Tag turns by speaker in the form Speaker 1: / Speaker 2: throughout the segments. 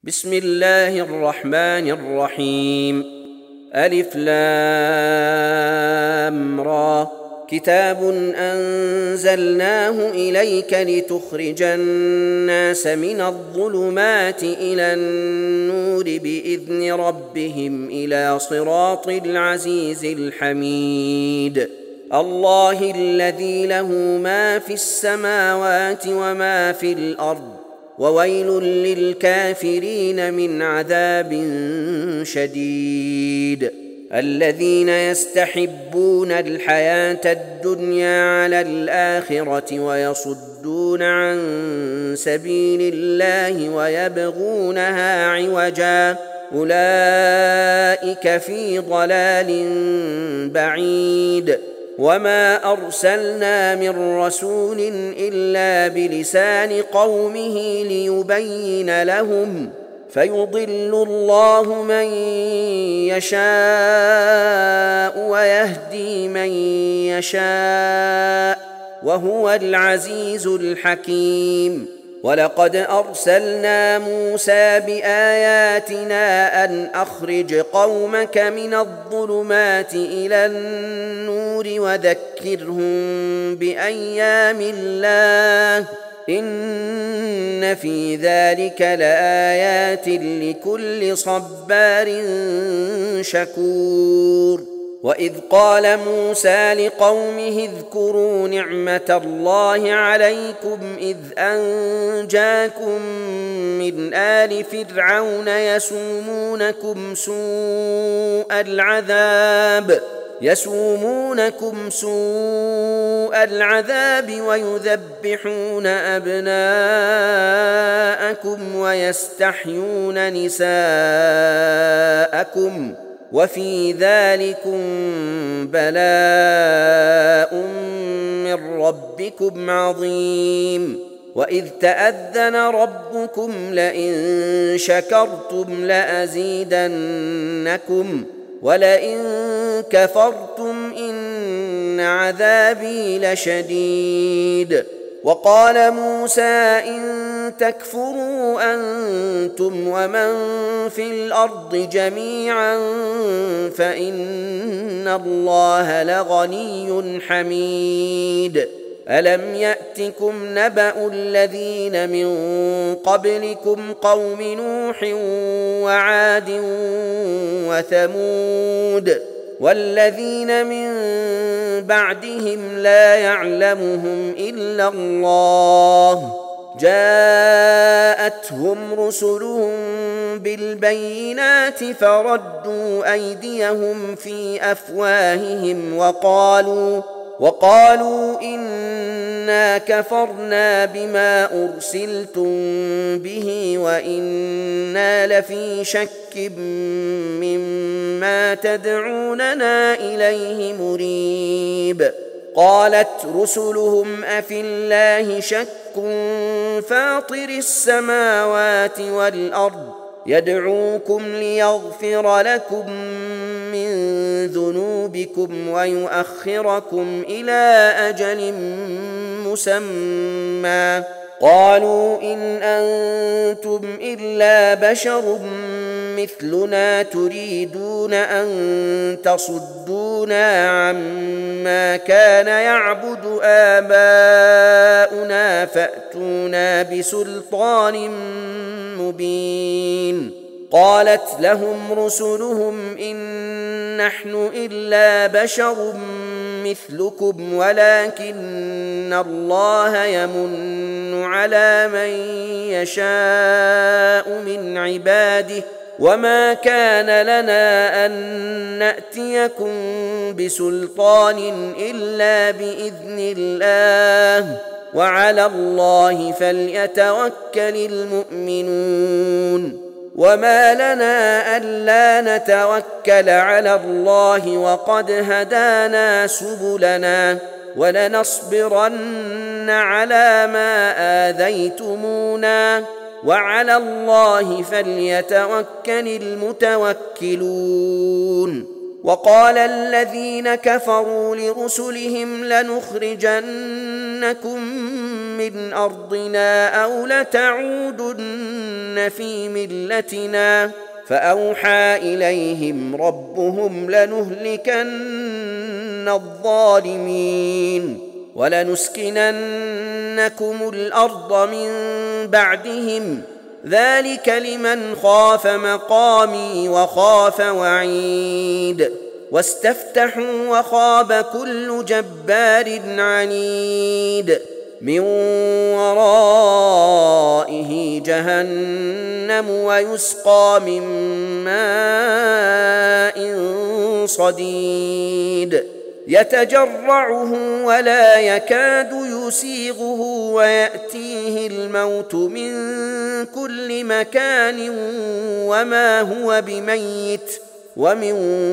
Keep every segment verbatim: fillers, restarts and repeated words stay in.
Speaker 1: بسم الله الرحمن الرحيم. ألف لام را. كتاب أنزلناه إليك لتخرج الناس من الظلمات إلى النور بإذن ربهم إلى صراط العزيز الحميد. الله الذي له ما في السماوات وما في الأرض، وويل للكافرين من عذاب شديد. الذين يستحبون الحياة الدنيا على الآخرة ويصدون عن سبيل الله ويبغونها عوجا، أولئك في ضلال بعيد. وما أرسلنا من رسول إلا بلسان قومه ليبين لهم، فيضل الله من يشاء ويهدي من يشاء، وهو العزيز الحكيم. ولقد أرسلنا موسى بآياتنا أن أخرج قومك من الظلمات إلى النور وذكرهم بأيام الله، إن في ذلك لآيات لكل صبار شكور. وإذ قال موسى لقومه اذكروا نعمة الله عليكم إذ أنجاكم من آل فرعون يسومونكم سوء العذاب يسومونكم سوء العذاب ويذبحون أبناءكم ويستحيون نساءكم، وفي ذلكم بلاء من ربكم عظيم. وإذ تأذن ربكم لئن شكرتم لأزيدنكم ولئن كفرتم إن عذابي لشديد. وقال موسى إن تكفروا أنتم ومن في الأرض جميعا فإن الله لغني حميد. ألم يأتكم نبأ الذين من قبلكم قوم نوح وعاد وثمود والذين من بعدهم لا يعلمهم إلا الله، جاءتهم رسلهم بالبينات فردوا أيديهم في أفواههم وقالوا وقالوا إنا كفرنا بما أرسلتم به وإنا لفي شك مما تدعوننا إليه مريب. قالت رسلهم أفي الله شك فاطر السماوات والأرض يدعوكم ليغفر لكم من ذنوبكم ويؤخركم إلى أجل مسمى. قالوا إن أنتم إلا بشر مثلنا تريدون أن تصدونا عما كان يعبد آباؤنا فأتونا بسلطان مبين. قالت لهم رسلهم إن نحن إلا بشر مثلكم ولكن الله يمن على من يشاء من عباده، وما كان لنا أن نأتيكم بسلطان إلا بإذن الله، وعلى الله فليتوكل المؤمنون. وما لنا ألا نتوكل على الله وقد هدانا سبلنا ولنصبرن على ما آذيتمونا وعلى الله فليتوكل المتوكلون. وقال الذين كفروا لرسلهم لنخرجنكم من أرضنا أو لتعودن في ملتنا فأوحى إليهم ربهم لنهلكن الظالمين ولنسكننكم الأرض من بعدهم ذلك لمن خاف مقامي وخاف وعيد واستفتحوا وخاب كل جبار عنيد من ورائه جهنم ويسقى من ماء صديد يتجرعه ولا يكاد يسيغه ويأتيه الموت من كل مكان وما هو بميت ومن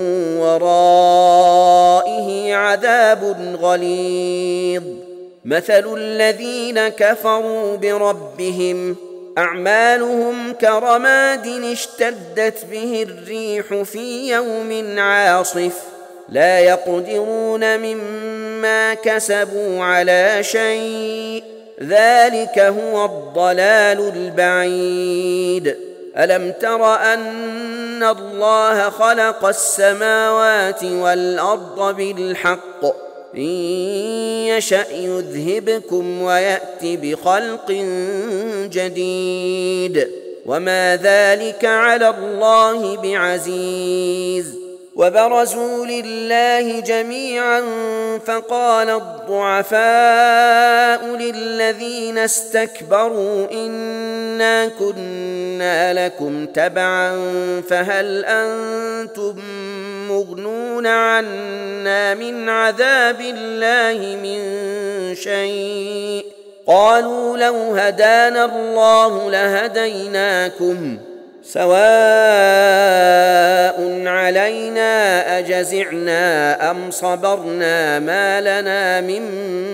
Speaker 1: ورائه عذاب غليظ مثل الذين كفروا بربهم أعمالهم كرماد اشتدت به الريح في يوم عاصف لا يقدرون مما كسبوا على شيء ذلك هو الضلال البعيد ألم تر أن الله خلق السماوات والأرض بالحق إن يشأ يذهبكم ويأت بخلق جديد وما ذلك على الله بعزيز وبرزوا لله جميعا فقال الضعفاء للذين استكبروا إنا كنا لكم تبعا فهل أنتم مغنون عنا من عذاب الله من شيء قالوا لو هدانا الله لهديناكم سواء علينا أجزعنا أم صبرنا ما لنا من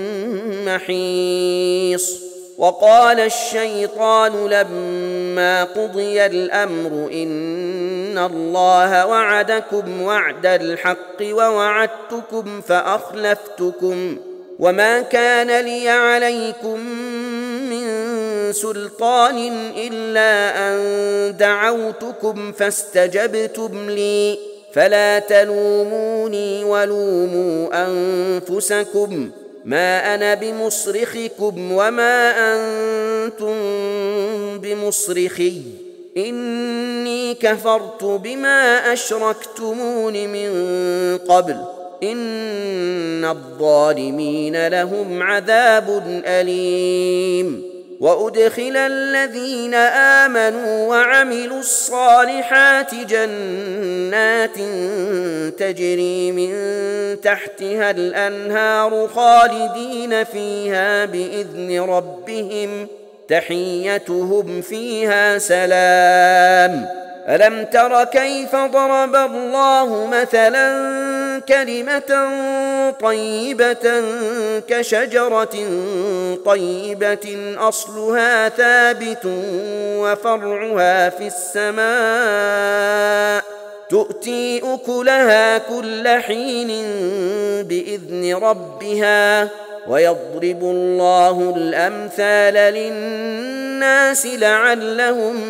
Speaker 1: محيص وقال الشيطان لما قضي الأمر إن الله وعدكم وعد الحق ووعدتكم فأخلفتكم وما كان لي عليكم من سلطان إلا أن دعوتكم فاستجبتم لي فلا تلوموني ولوموا أنفسكم ما أنا بمصرخكم وما أنتم بمصرخي إني كفرت بما أشركتمون من قبل إن الظالمين لهم عذاب أليم وأدخل الذين آمنوا وعملوا الصالحات جنات تجري من تحتها الأنهار خالدين فيها بإذن ربهم تحيتهم فيها سلام ألم تر كيف ضرب الله مثلا كلمة طيبة كشجرة طيبة أصلها ثابت وفرعها في السماء تؤتي أكلها كل حين بإذن ربها ويضرب الله الأمثال للناس لعلهم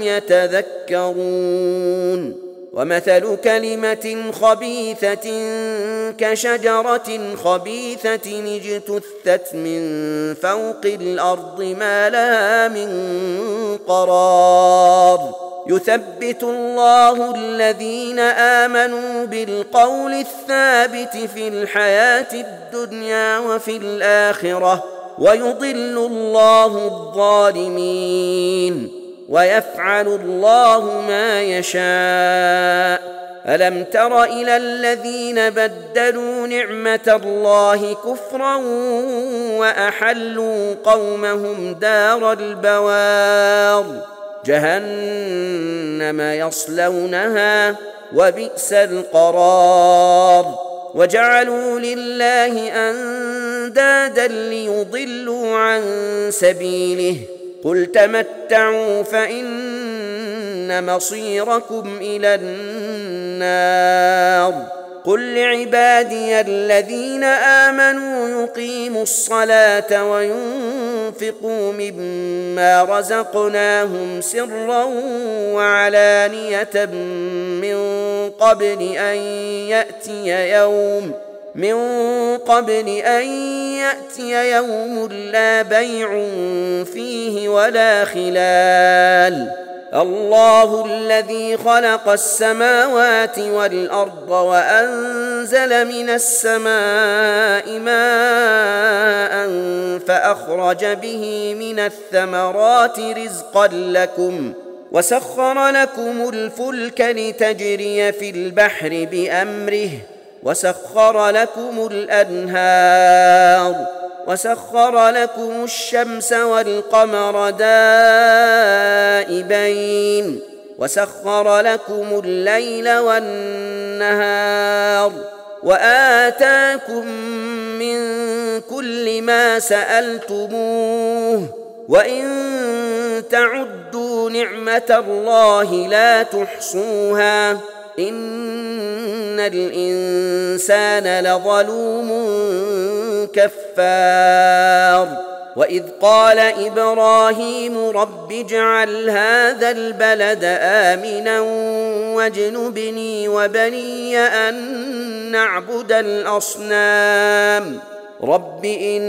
Speaker 1: يتذكرون ومثل كلمة خبيثة كشجرة خبيثة اجتثت من فوق الأرض ما لها من قرار يثبت الله الذين آمنوا بالقول الثابت في الحياة الدنيا وفي الآخرة ويضل الله الظالمين ويفعل الله ما يشاء ألم تر إلى الذين بدلوا نعمة الله كفرا وأحلوا قومهم دار البوار جهنم يصلونها وبئس القرار وجعلوا لله أندادا ليضلوا عن سبيله قل تمتعوا فإن مصيركم إلى النار قل لعبادي الذين آمنوا يقيموا الصلاة وينفقوا لينفقوا مما رزقناهم سرا وعلانية من قبل أن يأتي يوم من قبل أن يأتي يوم لا بيع فيه ولا خلال. الله الذي خلق السماوات والأرض وأنزل من السماء ماء فأخرج به من الثمرات رزقا لكم وسخر لكم الفلك لتجري في البحر بأمره وسخر لكم الأنهار وسخر لكم الشمس والقمر دائبين وسخر لكم الليل والنهار وآتاكم من كل ما سألتموه وإن تعدوا نعمة الله لا تحصوها إن الإنسان لظلوم كفار. وإذ قال إبراهيم رب اجعل هذا البلد آمنا واجنبني وبني أن نعبد الأصنام رب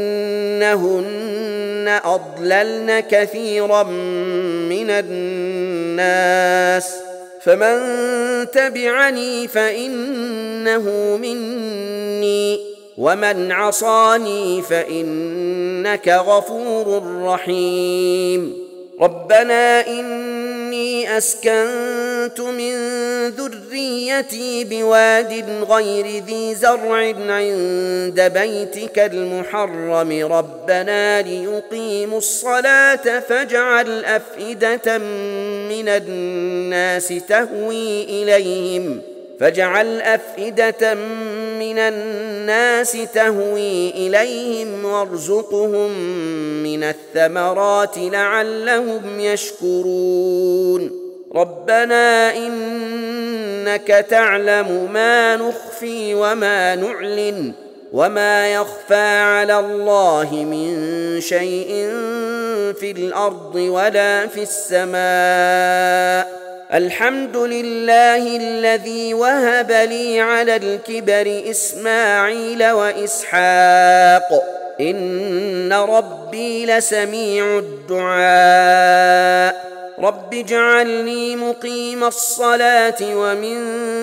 Speaker 1: إنهن أضللن كثيرا من الناس فمن تبعني فإنه مني ومن عصاني فإنك غفور رحيم. ربنا إني أسكنت من ذريتي بواد غير ذي زرع عند بيتك المحرم ربنا ليقيموا الصلاة فاجعل أفئدة من الناس تهوي إليهم فاجعل أفئدة من الناس تهوي إليهم وارزقهم من الثمرات لعلهم يشكرون. ربنا إنك تعلم ما نخفي وما نعلن وما يخفى على الله من شيء في الأرض ولا في السماء. الحمد لله الذي وهب لي على الكبر إسماعيل وإسحاق إن ربي لسميع الدعاء. رب اجعلني مقيم الصلاة ومن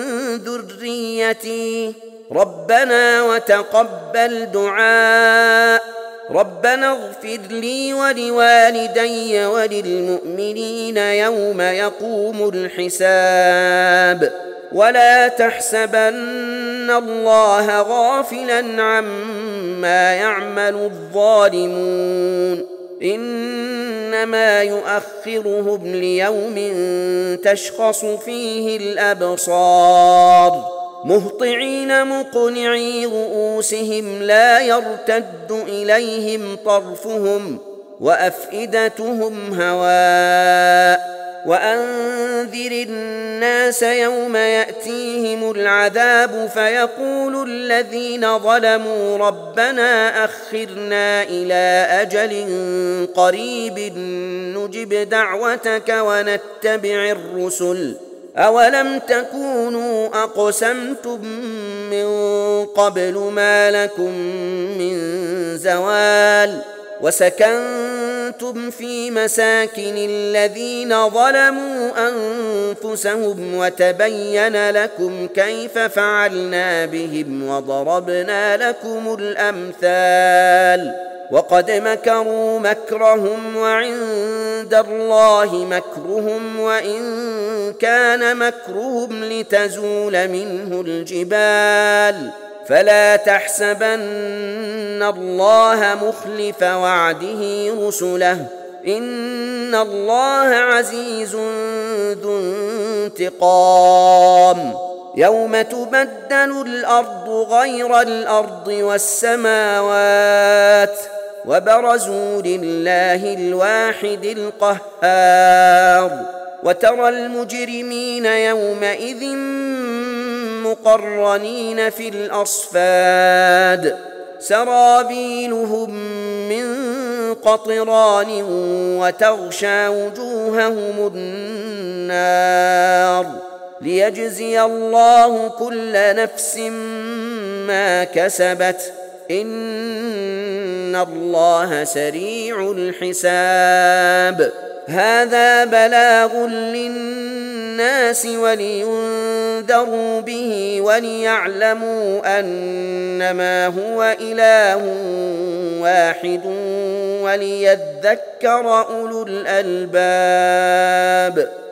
Speaker 1: ذريتي ربنا وتقبل دعاء. ربنا اغفر لي ولوالدي وللمؤمنين يوم يقوم الحساب. ولا تحسبن الله غافلا عما يعمل الظالمون إنما يؤخرهم ليوم تشخص فيه الأبصار مهطعين مقنعي رؤوسهم لا يرتد إليهم طرفهم وأفئدتهم هواء. وأنذر الناس يوم يأتيهم العذاب فيقول الذين ظلموا ربنا أخرنا إلى أجل قريب نجب دعوتك ونتبع الرسل أولم تكونوا أقسمتم من قبل ما لكم من زوال وسكنتم في مساكن الذين ظلموا أنفسهم وتبين لكم كيف فعلنا بهم وضربنا لكم الأمثال. وقد مكروا مكرهم وعند الله مكرهم وإن كان مكرهم لتزول منه الجبال فلا تحسبن الله مخلف وعده رسله إن الله عزيز ذو انتقام. يوم تبدل الأرض غير الأرض والسماوات وبرزوا لله الواحد القهار. وترى المجرمين يومئذ مقرنين في الأصفاد سرابيلهم من قطران وتغشى وجوههم النار ليجزي الله كل نفس ما كسبت إن الله سريع الحساب. هذا بلاغ للناس ولينذروا به وليعلموا أنما هو إله واحد وليذكر أولو الألباب.